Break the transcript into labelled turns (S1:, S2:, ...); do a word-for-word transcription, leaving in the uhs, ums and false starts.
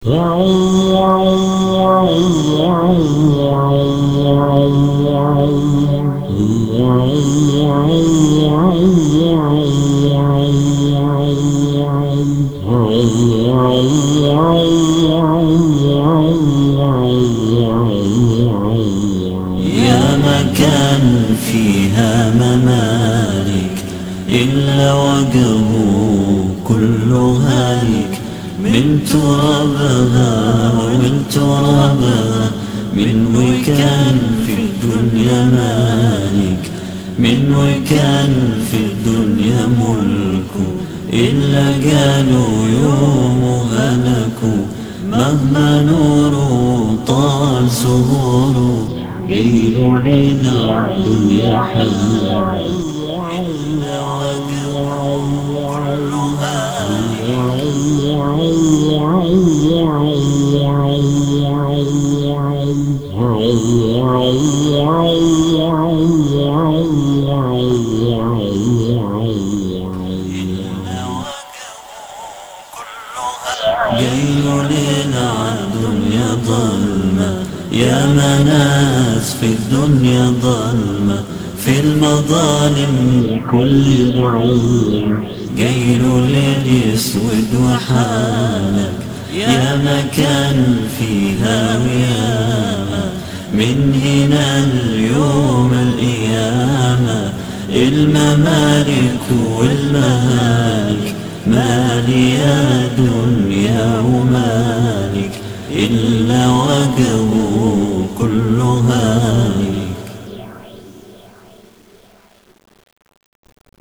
S1: يا مكان فيها ممالك إلا وجهه كل هالك، من ترابها ومن ترابها، من وكان في الدنيا مالك، من وكان في الدنيا ملك، إلا قالوا يوم هلكوا. مهما نور طال سهور، قيل علينا الدنيا حلوة، قيل لنا الدنيا ظلمة، يا مناس في الدنيا ظلمة، في المظالم كل ضعيف. قيل الليل يسود وحالك، يا مكان فيها وياما، من هنا اليوم القيامة. الممالك والمهالك، مالي يا دنيا ومالك، إلا وجهه كل هالك.